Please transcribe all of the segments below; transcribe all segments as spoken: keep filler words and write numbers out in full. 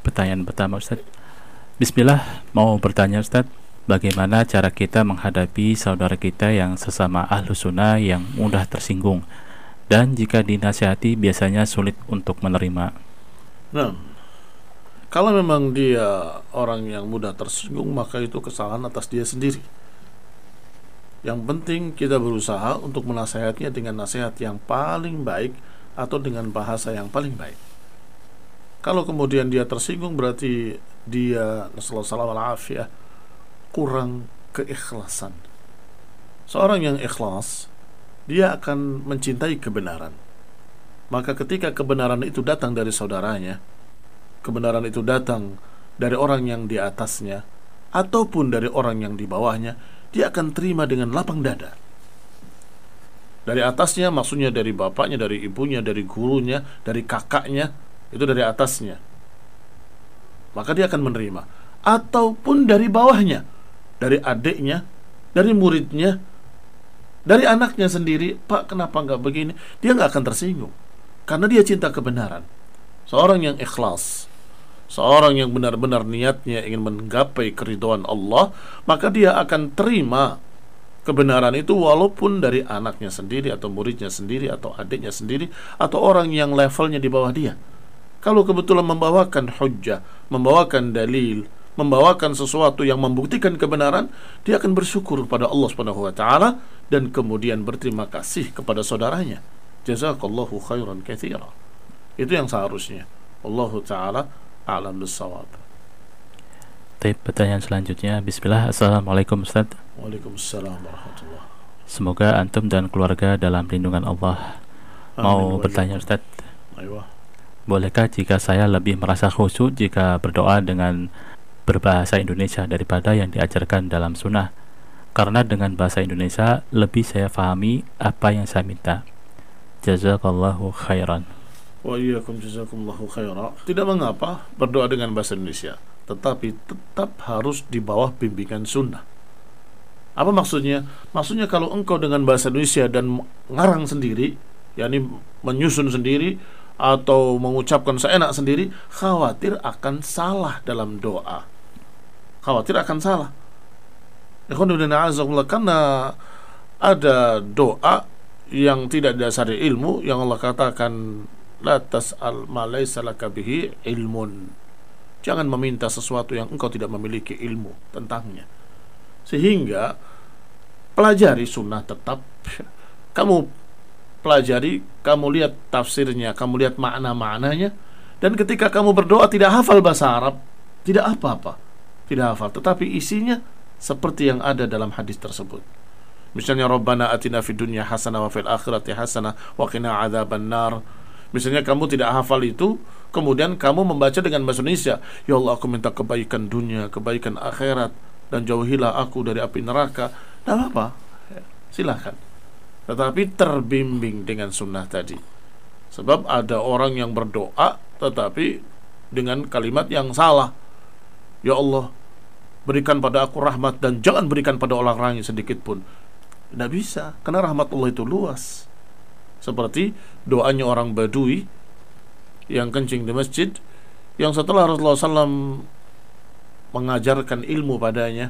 pertanyaan pertama, Ustaz. Bismillah, mau bertanya, Ustaz, bagaimana cara kita menghadapi saudara kita yang sesama ahlu sunnah yang mudah tersinggung dan jika dinasihati biasanya sulit untuk menerima? Nah, kalau memang dia orang yang mudah tersinggung, maka itu kesalahan atas dia sendiri. Yang penting kita berusaha untuk menasihatinya dengan nasihat yang paling baik atau dengan bahasa yang paling baik. Kalau kemudian dia tersinggung, berarti dia nasallallahu alaihi wasallam kurang keikhlasan. Seorang yang ikhlas, dia akan mencintai kebenaran. Maka ketika kebenaran itu datang dari saudaranya, kebenaran itu datang dari orang yang di atasnya ataupun dari orang yang di bawahnya, dia akan terima dengan lapang dada. Dari atasnya maksudnya dari bapaknya, dari ibunya, dari gurunya, dari kakaknya, itu dari atasnya, maka dia akan menerima. Ataupun dari bawahnya, dari adiknya, dari muridnya, dari anaknya sendiri. Pak, kenapa nggak begini? Dia nggak akan tersinggung karena dia cinta kebenaran. Seorang yang ikhlas, seorang yang benar-benar niatnya ingin menggapai keridhaan Allah, maka dia akan terima kebenaran itu walaupun dari anaknya sendiri atau muridnya sendiri atau adiknya sendiri atau orang yang levelnya di bawah dia. Kalau kebetulan membawakan hujjah, membawakan dalil, membawakan sesuatu yang membuktikan kebenaran, dia akan bersyukur kepada Allah Subhanahu wa taala dan kemudian berterima kasih kepada saudaranya. Jazakallahu khairan katsira. Itu yang seharusnya. Allahu taala a'lam bis-shawab. Baik, pertanyaan selanjutnya. Bismillah. Assalamualaikum, Ustaz. Waalaikumsalam warahmatullah. Semoga antum dan keluarga dalam lindungan Allah. Mau Amin. bertanya, Ustaz, Aywa. bolehkah jika saya lebih merasa khusyuk jika berdoa dengan berbahasa Indonesia daripada yang diajarkan dalam sunnah? Karena dengan bahasa Indonesia lebih saya fahami apa yang saya minta. Jazakallahu khairan. Wa iyyakum jazakumullahu khaira. Tidak mengapa berdoa dengan bahasa Indonesia, tetapi tetap harus di bawah bimbingan sunnah. Apa maksudnya? Maksudnya kalau engkau dengan bahasa Indonesia dan ngarang sendiri, yakni menyusun sendiri atau mengucapkan seenak sendiri, khawatir akan salah dalam doa. Khawatir akan salah. Karena ada doa yang tidak didasari ilmu, yang Allah katakan la tas'al ma laysa laka bihi ilmun. Jangan meminta sesuatu yang engkau tidak memiliki ilmu tentangnya. Sehingga pelajari sunnah tetap. Kamu pelajari, kamu lihat tafsirnya, kamu lihat makna-maknanya, dan ketika kamu berdoa tidak hafal bahasa Arab, tidak apa-apa, tidak hafal, tetapi isinya seperti yang ada dalam hadis tersebut. Misalnya Rabbana atina fid dunya hasanah wa fil akhirati hasanah wa qina adzabannar. Misalnya kamu tidak hafal itu, kemudian kamu membaca dengan bahasa Indonesia, ya Allah, aku minta kebaikan dunia, kebaikan akhirat, dan jauhilah aku dari api neraka. Tidak apa-apa, silahkan. Tetapi terbimbing dengan sunnah tadi. Sebab ada orang yang berdoa tetapi dengan kalimat yang salah. Ya Allah, berikan pada aku rahmat dan jangan berikan pada orang lain sedikit pun. Tidak bisa, karena rahmat Allah itu luas. Seperti doanya orang Badui yang kencing di masjid, yang setelah Rasulullah shallallahu alaihi wasallam mengajarkan ilmu padanya,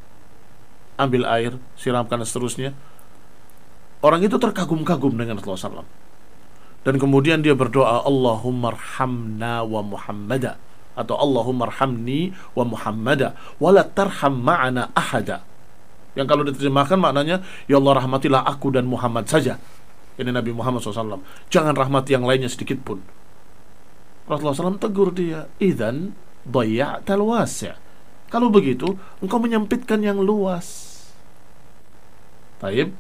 ambil air, siramkan dan seterusnya, orang itu terkagum-kagum dengan Rasulullah shallallahu alaihi wasallam. Dan kemudian dia berdoa, Allahumma arhamna wa Muhammada, atau Allahumma arhamni wa Muhammada wa la tarham ma'ana ahada. Yang kalau diterjemahkan maknanya, ya Allah, rahmatilah aku dan Muhammad saja. Ini Nabi Muhammad shallallahu alaihi wasallam. Jangan rahmati yang lainnya sedikit pun. Rasulullah shallallahu alaihi wasallam tegur dia, idzan dayya'tal wasi'. Kalau begitu, engkau menyempitkan yang luas. Taib.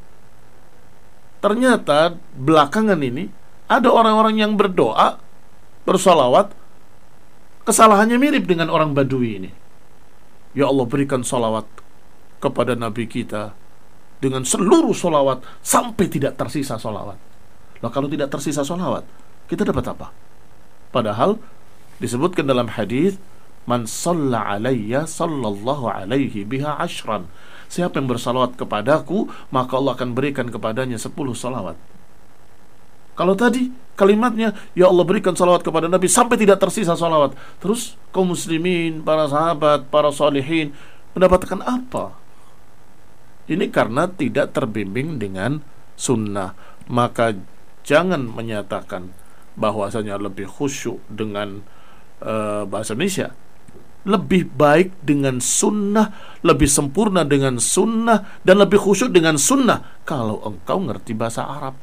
Ternyata belakangan ini ada orang-orang yang berdoa, bersolawat, kesalahannya mirip dengan orang Badui ini. Ya Allah, berikan solawat kepada Nabi kita dengan seluruh solawat sampai tidak tersisa solawat. Nah, kalau tidak tersisa solawat, kita dapat apa? Padahal disebutkan dalam hadis, man shalla alayya sallallahu alaihi biha ashran. Siapa yang bersalawat kepadaku, maka Allah akan berikan kepadanya sepuluh salawat. Kalau tadi kalimatnya, ya Allah berikan salawat kepada Nabi sampai tidak tersisa salawat. Terus kaum muslimin, para sahabat, para salihin mendapatkan apa? Ini karena tidak terbimbing dengan sunnah. Maka jangan menyatakan bahwasanya lebih khusyuk dengan uh, bahasa Indonesia. Lebih baik dengan sunnah, lebih sempurna dengan sunnah, dan lebih khusyuk dengan sunnah kalau engkau ngerti bahasa Arab.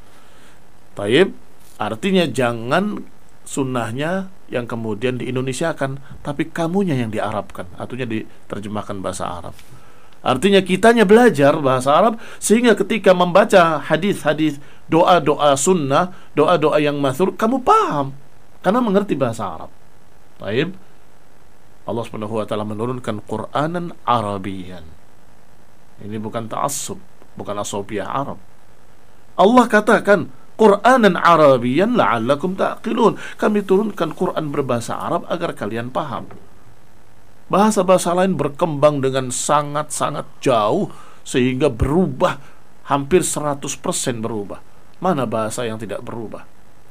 Taib, artinya jangan sunnahnya yang kemudian di Indonesiakan, tapi kamunya yang diarabkan, artinya diterjemahkan bahasa Arab. Artinya kitanya belajar bahasa Arab sehingga ketika membaca hadis-hadis, doa-doa sunnah, doa-doa yang masyhur, kamu paham karena mengerti bahasa Arab. Taib, Allah Subhanahu wa taala menurunkan Qur'anan Arabian. Ini bukan ta'assub, bukan asobiah Arab. Allah katakan Qur'anan Arabian la'allakum ta'qilun. Kami turunkan Quran berbahasa Arab agar kalian paham. Bahasa-bahasa lain berkembang dengan sangat-sangat jauh sehingga berubah, hampir seratus persen berubah. Mana bahasa yang tidak berubah?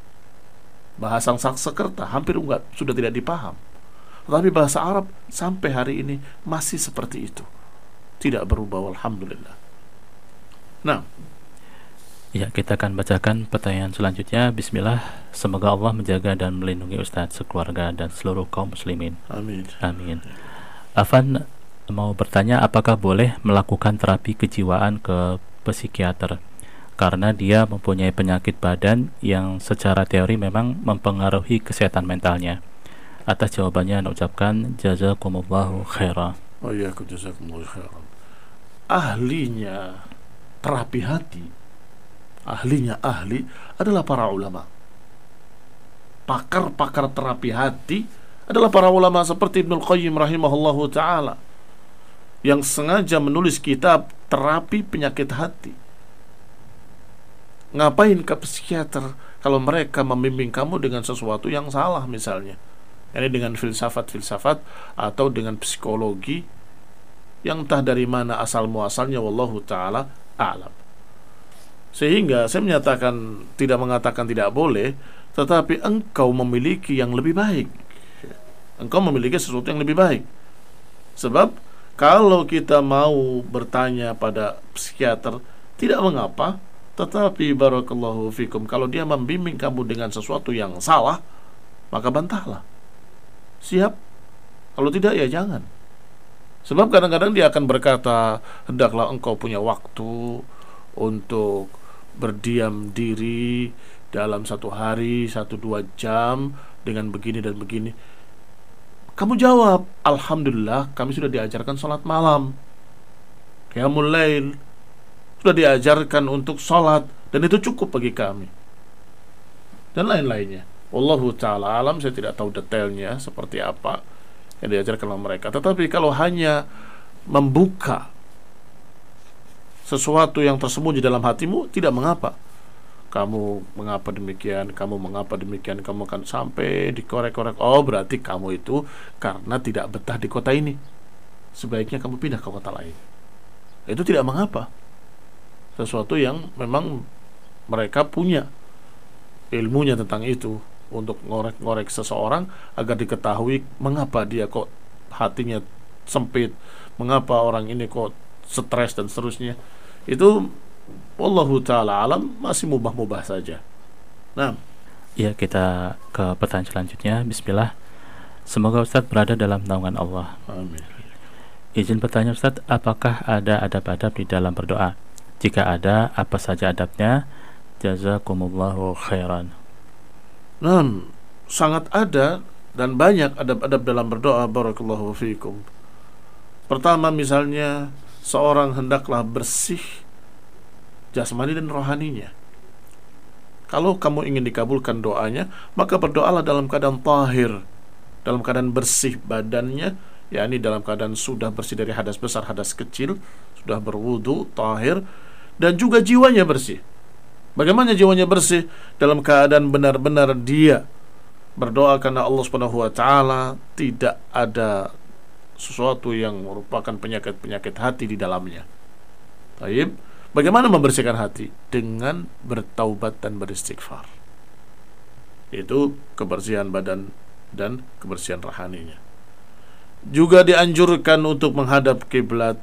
Bahasa Sanskerta hampir enggak, sudah tidak dipaham. Tetapi bahasa Arab sampai hari ini masih seperti itu, tidak berubah, alhamdulillah. Nah, ya, kita akan bacakan pertanyaan selanjutnya. Bismillah. Semoga Allah menjaga dan melindungi Ustadz, sekeluarga, dan seluruh kaum muslimin. Amin. Amin. Afan mau bertanya, apakah boleh melakukan terapi kejiwaan ke psikiater karena dia mempunyai penyakit badan yang secara teori memang mempengaruhi kesehatan mentalnya? Atas jawabannya, saya ucapkan jazakumullahu khairan. Oh iya, jazakumullahu khairan. Ahlinya terapi hati, ahlinya ahli adalah para ulama. Pakar-pakar terapi hati adalah para ulama seperti Ibnul Qayyim rahimahullahu ta'ala, yang sengaja menulis kitab terapi penyakit hati. Ngapain ke psikiater kalau mereka membimbing kamu dengan sesuatu yang salah, misalnya ini dengan filsafat-filsafat atau dengan psikologi yang entah dari mana asal muasalnya, wallahu ta'ala a'lam. Sehingga saya menyatakan, tidak mengatakan tidak boleh, tetapi engkau memiliki yang lebih baik. Engkau memiliki sesuatu yang lebih baik. Sebab kalau kita mau bertanya pada psikiater, tidak mengapa, tetapi barakallahu fikum, kalau dia membimbing kamu dengan sesuatu yang salah, maka bantahlah. Siap? Kalau tidak, ya jangan. Sebab kadang-kadang dia akan berkata, hendaklah engkau punya waktu untuk berdiam diri dalam satu hari, satu dua jam dengan begini dan begini. Kamu jawab, alhamdulillah kami sudah diajarkan sholat malam, qiyamul lail, sudah diajarkan untuk sholat, dan itu cukup bagi kami, dan lain-lainnya. Wallahu ta'ala alam, saya tidak tahu detailnya seperti apa yang diajarkan oleh mereka. Tetapi kalau hanya membuka sesuatu yang tersembunyi dalam hatimu, tidak mengapa. Kamu mengapa demikian, kamu mengapa demikian, kamu akan sampai dikorek-korek. Oh, berarti kamu itu karena tidak betah di kota ini, sebaiknya kamu pindah ke kota lain. Itu tidak mengapa. Sesuatu yang memang mereka punya ilmunya tentang itu, untuk ngorek-ngorek seseorang agar diketahui mengapa dia kok hatinya sempit, mengapa orang ini kok stres dan seterusnya. Itu wallahu ta'ala alam, masih mubah-mubah saja. Nah, ya, kita ke pertanyaan selanjutnya. Bismillah. Semoga Ustadz berada dalam naungan Allah. Amin. Izin bertanya Ustadz, apakah ada adab-adab di dalam berdoa? Jika ada, apa saja adabnya? Jazakumullahu khairan. Nah, sangat ada dan banyak adab-adab dalam berdoa, barakallahu fiikum. Pertama, misalnya seorang hendaklah bersih jasmani dan rohaninya. Kalau kamu ingin dikabulkan doanya, maka berdoalah dalam keadaan tahir, dalam keadaan bersih badannya, yakni dalam keadaan sudah bersih dari hadas besar, hadas kecil, sudah berwudu, tahir, dan juga jiwanya bersih. Bagaimana jiwanya bersih? Dalam keadaan benar-benar dia berdoa karena Allah Subhanahu wa taala, tidak ada sesuatu yang merupakan penyakit-penyakit hati di dalamnya. Baik, Bagaimana membersihkan hati? Dengan bertaubat dan beristighfar. Itu kebersihan badan dan kebersihan rohaninya. Juga dianjurkan untuk menghadap kiblat.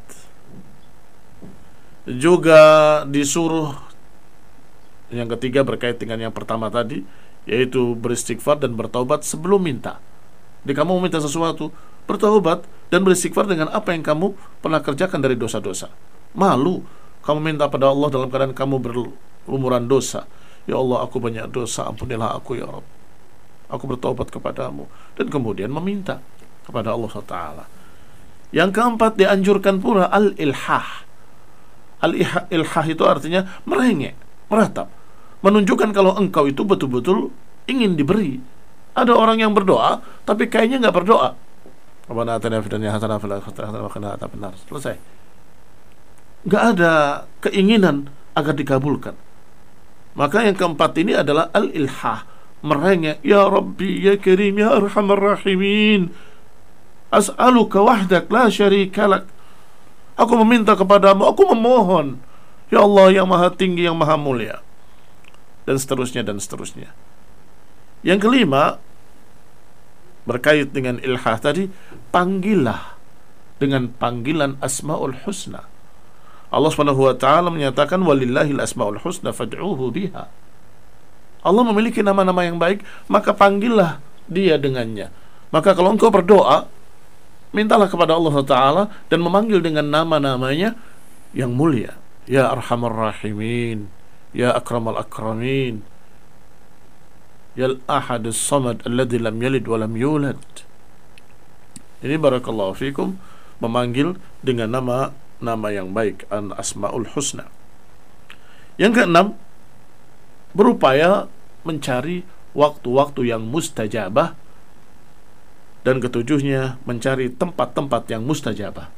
Juga disuruh, yang ketiga berkait dengan yang pertama tadi, yaitu beristighfar dan bertaubat sebelum minta. Jadi kamu meminta sesuatu, bertaubat dan beristighfar dengan apa yang kamu pernah kerjakan dari dosa-dosa. Malu kamu minta pada Allah dalam keadaan kamu berlumuran dosa. Ya Allah, aku banyak dosa, ampunilah aku ya Rabb. Aku bertaubat kepadamu. Dan kemudian meminta kepada Allah subhanahu wa taala. Yang keempat, dianjurkan pula al-ilhah. Al-ilhah itu artinya merengek, meratap, menunjukkan kalau engkau itu betul-betul ingin diberi. Ada orang yang berdoa tapi kayaknya nggak berdoa. Rabbana atina fid dunya hasanah wa fil akhirati hasanah wa qina adzabannar. Selesai. Nggak ada keinginan agar dikabulkan. Maka yang keempat ini adalah al-ilhah, merengek, ya Rabbi ya Karim ya Arhamar Rahimin, as'aluka wahdak la syarika lak. Aku meminta kepadamu, aku memohon, ya Allah yang maha tinggi, yang maha mulia, dan seterusnya dan seterusnya. Yang kelima, berkait dengan ilhah tadi, panggillah dengan panggilan Asmaul Husna. Allah Subhanahu wa taala menyatakan walillahil asmaul husna fad'uhu biha. Allah memiliki nama-nama yang baik, maka panggillah dia dengannya. Maka kalau engkau berdoa, mintalah kepada Allah Taala dan memanggil dengan nama-namanya yang mulia. Ya Arhamar Rahimin, Ya Akramal Akramin, Ya Al-Ahad As-Samad Alladhi lam yalid wa lam yulad. Ini barakallahu fikum, memanggil dengan nama-nama yang baik, Al-Asmaul Husna. Yang keenam, berupaya mencari waktu-waktu yang mustajabah. Dan ketujuhnya, mencari tempat-tempat yang mustajabah.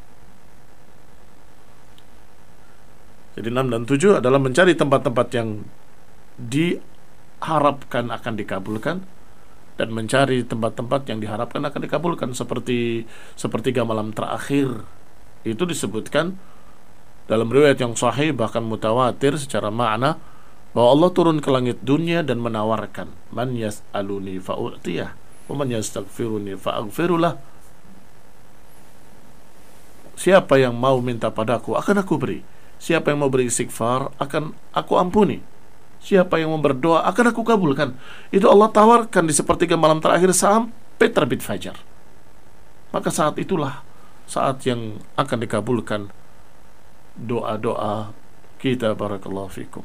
Jadi enam dan tujuh adalah mencari tempat-tempat yang diharapkan akan dikabulkan, dan mencari tempat-tempat yang diharapkan akan dikabulkan, seperti sepertiga malam terakhir. Itu disebutkan dalam riwayat yang sahih, bahkan mutawatir secara makna, bahwa Allah turun ke langit dunia dan menawarkan, man yas'aluni fa'u'tiyah wa man yastaghfiruni fa'aghfirulah. Siapa yang mau minta padaku akan aku beri, siapa yang mau beristighfar akan aku ampuni, siapa yang mau berdoa akan aku kabulkan. Itu Allah tawarkan di sepertiga malam terakhir sampai terbit fajar. Maka saat itulah saat yang akan dikabulkan doa-doa kita, barakallahu fikum.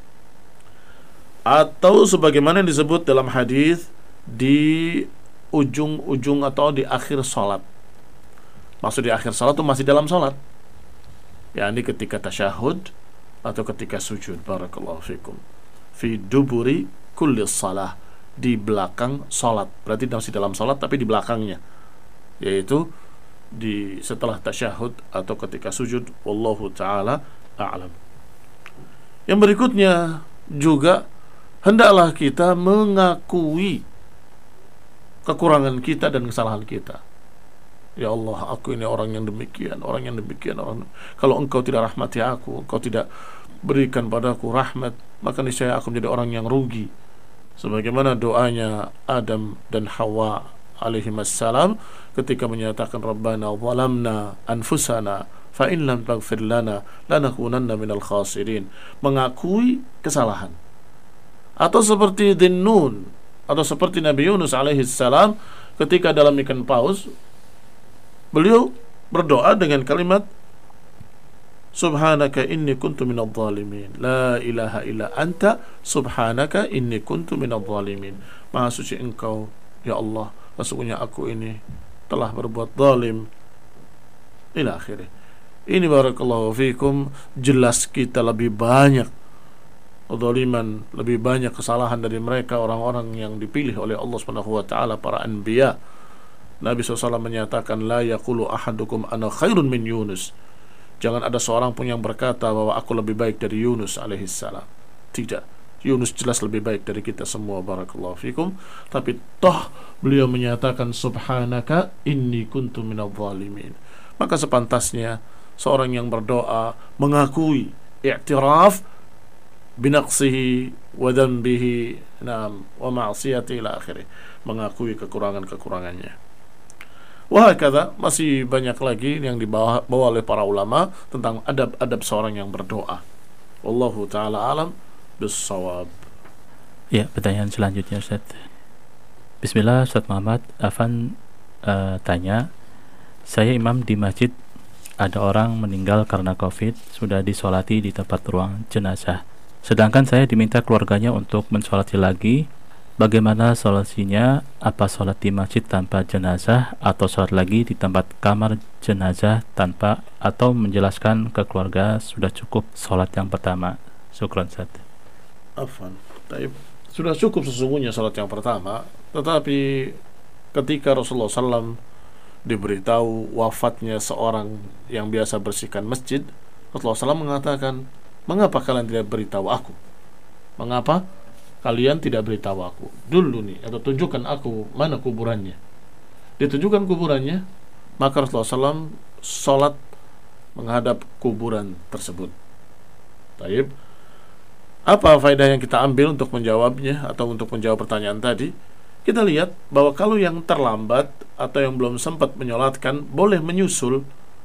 Atau sebagaimana yang disebut dalam hadis, di ujung-ujung atau di akhir salat. Maksud di akhir salat itu masih dalam salat, yakni ketika tasyahud atau ketika sujud, barakallahu fikum. Fi duburi kulli salah, di belakang salat. Berarti masih dalam salat tapi di belakangnya, yaitu di setelah tasyahud atau ketika sujud. Wallahu taala a'lam. Yang berikutnya juga, hendaklah kita mengakui kekurangan kita dan kesalahan kita. Ya Allah, aku ini orang yang demikian, orang yang demikian, orang. Kalau engkau tidak rahmati aku, engkau tidak berikan padaku rahmat, maka niscaya aku menjadi orang yang rugi. Sebagaimana doanya Adam dan Hawa alaihimassalam ketika menyatakan Rabbana zalamna anfusana fa in lam taghfir lana lanakunanna minal khasirin. Mengakui kesalahan. Atau seperti Dhinnun, atau seperti Nabi Yunus alaihissalam ketika dalam ikan paus, beliau berdoa dengan kalimat Subhanaka inni kuntu minadh dhalimin, la ilaha illa anta subhanaka inni kuntu minadh dhalimin. Maha suci engkau ya Allah, sesungguhnya aku ini telah berbuat zalim, ila akhirih. Ini barakallahu fikum, jelas kita lebih banyak kezaliman, lebih banyak kesalahan dari mereka, orang-orang yang dipilih oleh Allah Subhanahu wa taala, para anbiya. Nabi shallallahu alaihi wasallam menyatakan, la yaqulu ahadukum ana khairun min Yunus. Jangan ada seorang pun yang berkata bahwa aku lebih baik dari Yunus alaihissalam. Tidak, Yunus jelas lebih baik dari kita semua, barakallahu fikum. Tapi toh beliau menyatakan subhanaka inni kuntu minadh dhalimin. Maka sepantasnya seorang yang berdoa mengakui i'tiraf binaqsihi wa dhanbihi, na'am, wa ma'siyati ila akhirih, mengakui kekurangan-kekurangannya. Wah, kata masih banyak lagi yang dibawa bawa oleh para ulama tentang adab-adab seorang yang berdoa. Wallahu taala alam bis-shawab. Ya, pertanyaan selanjutnya Ustaz. Bismillah, Ustaz Muhammad. Afan uh, tanya, saya imam di masjid, ada orang meninggal karena COVID, sudah disolati di tempat ruang jenazah. Sedangkan saya diminta keluarganya untuk mensolati lagi. Bagaimana solusinya? Apa sholat di masjid tanpa jenazah atau sholat lagi di tempat kamar jenazah tanpa, atau menjelaskan ke keluarga sudah cukup sholat yang pertama? Syukran Ustaz. Afan, sudah cukup sesungguhnya sholat yang pertama, tetapi ketika Rasulullah shallallahu alaihi wasallam diberitahu wafatnya seorang yang biasa bersihkan masjid, Rasulullah shallallahu alaihi wasallam mengatakan, mengapa kalian tidak beritahu aku? Mengapa kalian tidak beritahu aku dulu nih, atau tunjukkan aku mana kuburannya? Ditunjukkan kuburannya, maka Rasulullah shallallahu alaihi wasallam sholat menghadap kuburan tersebut. Taib, apa faedah yang kita ambil untuk menjawabnya atau untuk menjawab pertanyaan tadi? Kita lihat bahwa kalau yang terlambat atau yang belum sempat menyolatkan boleh menyusul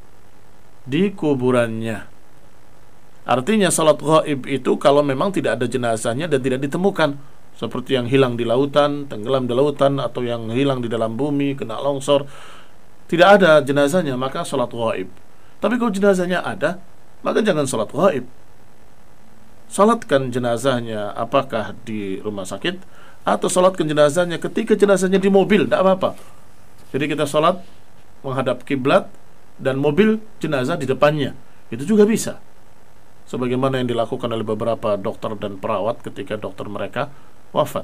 di kuburannya. Artinya salat ghaib itu kalau memang tidak ada jenazahnya dan tidak ditemukan, seperti yang hilang di lautan, tenggelam di lautan, atau yang hilang di dalam bumi, kena longsor, tidak ada jenazahnya, maka salat ghaib. Tapi kalau jenazahnya ada, maka jangan salat ghaib. Salatkan jenazahnya apakah di rumah sakit, atau salatkan jenazahnya ketika jenazahnya di mobil, tidak apa-apa. Jadi kita salat menghadap kiblat dan mobil jenazah di depannya, itu juga bisa. Sebagaimana yang dilakukan oleh beberapa dokter dan perawat ketika dokter mereka wafat.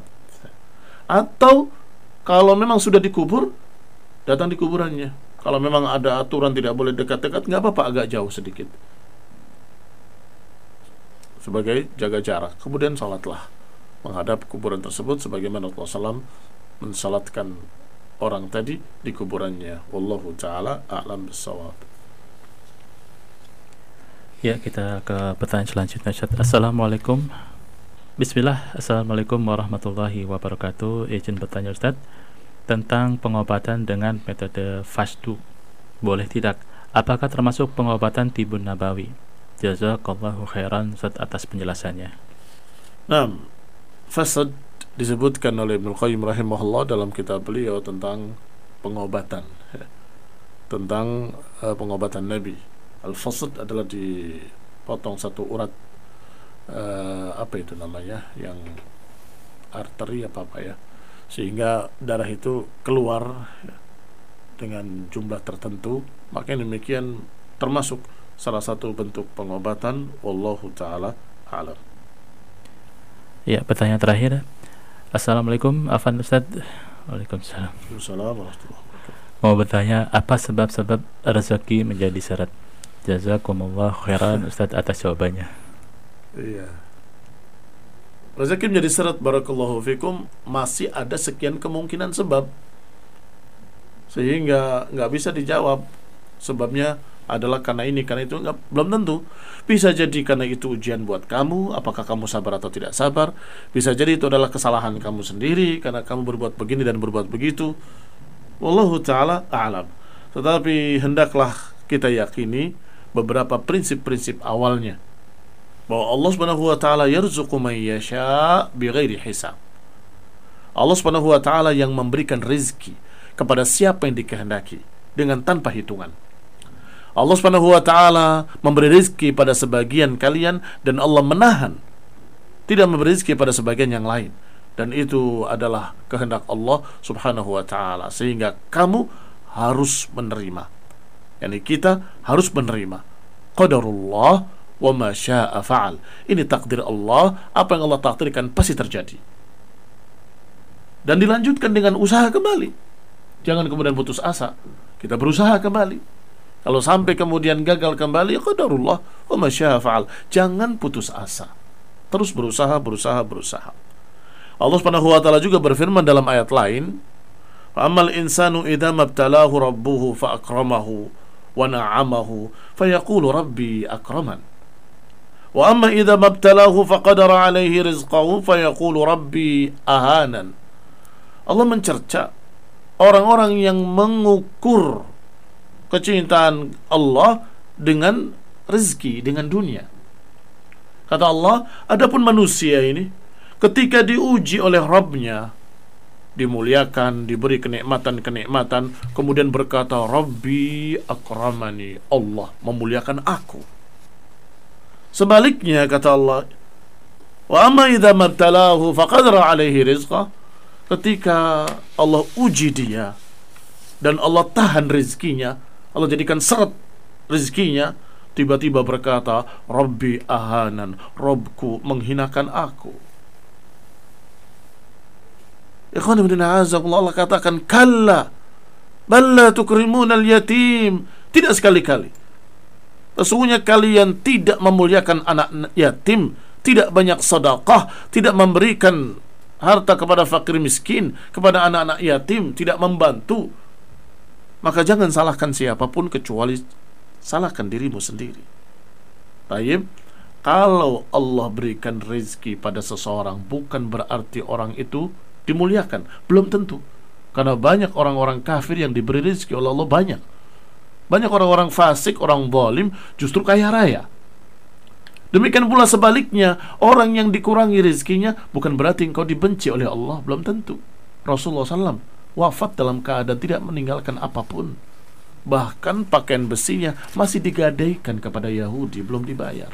Atau kalau memang sudah dikubur, datang di kuburannya. Kalau memang ada aturan tidak boleh dekat-dekat, nggak apa-apa, agak jauh sedikit, sebagai jaga jarak. Kemudian salatlah menghadap kuburan tersebut sebagaimana Rasulullah shallallahu alaihi wasallam mensalatkan orang tadi di kuburannya. Wallahu ta'ala a'lam bis-shawab. Ya, kita ke pertanyaan selanjutnya. Assalamualaikum. Bismillah. Assalamualaikum warahmatullahi wabarakatuh. Izin bertanya Ustaz tentang pengobatan dengan metode fasdu. Boleh tidak? Apakah termasuk pengobatan tibun nabawi? Jazakallahu khairan Ustaz atas penjelasannya. Nah, fasad disebutkan oleh Ibnu Qayyim rahimahullah dalam kitab beliau tentang pengobatan, tentang uh, pengobatan Nabi. Al-fasad adalah dipotong satu urat, uh, apa itu namanya, yang arteri apa apa ya, sehingga darah itu keluar dengan jumlah tertentu. Maka demikian termasuk salah satu bentuk pengobatan. Wallahu ta'ala a'lam. Ya, pertanyaan terakhir. Assalamualaikum, Afan Ustaz. Waalaikumsalam. Waalaikumsalam warahmatullahi wabarakatuh. Mau bertanya, apa sebab-sebab rezeki menjadi syarat? Jazakumullah khairan Ustaz atas jawabannya. Iya. Rezeki menjadi syarat, barakallahu fikum, masih ada sekian kemungkinan sebab, sehingga nggak bisa dijawab sebabnya adalah karena ini, karena itu, enggak, belum tentu. Bisa jadi karena itu ujian buat kamu, apakah kamu sabar atau tidak sabar. Bisa jadi itu adalah kesalahan kamu sendiri karena kamu berbuat begini dan berbuat begitu. Wallahu ta'ala a'lam. Tetapi hendaklah kita yakini beberapa prinsip-prinsip awalnya, bahwa Allah Subhanahu wa ta'ala yarzuqu man yasha bighairi hisab. Allah Subhanahu wa ta'ala yang memberikan rezeki kepada siapa yang dikehendaki dengan tanpa hitungan. Allah Subhanahu wa ta'ala memberi rezeki pada sebagian kalian dan Allah menahan, tidak memberi rezeki pada sebagian yang lain, dan itu adalah kehendak Allah Subhanahu wa ta'ala, sehingga kamu harus menerima. Yani kita harus menerima qadarullah wa ma syaa fa'al. Ini takdir Allah, apa yang Allah takdirkan pasti terjadi. Dan dilanjutkan dengan usaha kembali. Jangan kemudian putus asa. Kita berusaha kembali. Kalau sampai kemudian gagal kembali, qadarullah wa ma syaa fa'al. Jangan putus asa. Terus berusaha, berusaha, berusaha. Allah Subhanahu wa taala juga berfirman dalam ayat lain, "Fa ammal insanu idza mabtalahu rabbuhu fa akramahu wa na'amahu fa yaqulu rabbi akraman Wa amma idza mabtalahu faqadara alaihi rizqahu fayaqulu rabbi ahanan. Allah mencerca orang-orang yang mengukur kecintaan Allah dengan rezeki, dengan dunia. Kata Allah, adapun manusia ini ketika diuji oleh Rabbnya, dimuliakan, diberi kenikmatan-kenikmatan, kemudian berkata, Rabbi akramani, Allah memuliakan aku. Sebaliknya kata Allah, wa amma idza mabtalahu faqadara alaihi rizqah, ketika Allah uji dia dan Allah tahan rezekinya, Allah jadikan seret rezekinya, tiba-tiba berkata, Rabbi ahanan, Rabbku menghinakan aku. Ikhwan ibn a'azakumullah, Allah katakan, kalla balla tukrimunal yatim, tidak sekali-kali. Sesungguhnya kalian tidak memuliakan anak yatim, tidak banyak sedekah, tidak memberikan harta kepada fakir miskin, kepada anak-anak yatim, tidak membantu. Maka jangan salahkan siapapun kecuali salahkan dirimu sendiri. Tayyib, kalau Allah berikan rezeki pada seseorang, bukan berarti orang itu dimuliakan. Belum tentu. Karena banyak orang-orang kafir yang diberi rezeki oleh Allah, banyak. Banyak orang-orang fasik, orang zalim justru kaya raya. Demikian pula sebaliknya, orang yang dikurangi rezekinya bukan berarti engkau dibenci oleh Allah, belum tentu. Rasulullah shallallahu alaihi wasallam wafat dalam keadaan tidak meninggalkan apapun. Bahkan pakaian besinya masih digadaikan kepada Yahudi, belum dibayar.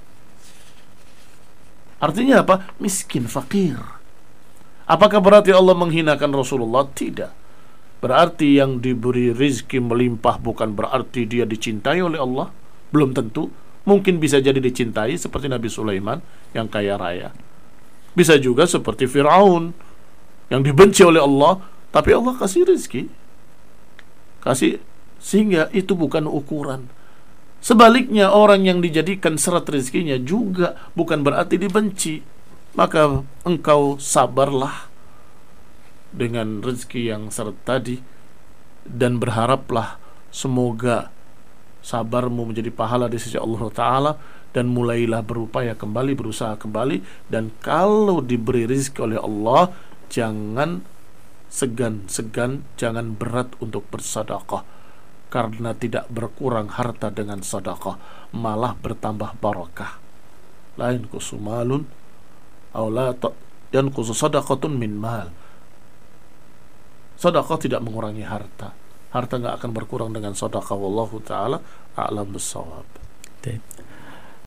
Artinya apa? Miskin, fakir. Apakah berarti Allah menghinakan Rasulullah? Tidak. Berarti yang diberi rizki melimpah bukan berarti dia dicintai oleh Allah. Belum tentu. Mungkin bisa jadi dicintai seperti Nabi Sulaiman yang kaya raya. Bisa juga seperti Fir'aun yang dibenci oleh Allah, tapi Allah kasih rizki, kasih, sehingga itu bukan ukuran. Sebaliknya, orang yang dijadikan seret rizkinya juga bukan berarti dibenci. Maka engkau sabarlah dengan rezeki yang seret tadi, dan berharaplah semoga sabarmu menjadi pahala di sisi Allah Ta'ala, dan mulailah berupaya kembali, berusaha kembali. Dan kalau diberi rezeki oleh Allah, jangan segan-segan, jangan berat untuk bersedekah, karena tidak berkurang harta dengan sedekah, malah bertambah barakah. La yanqusu malun aw la yanqusu sadaqatun min mal. Sedekah tidak mengurangi harta. Harta nggak akan berkurang dengan sedekah. Wallahu taala a'lam bissawab.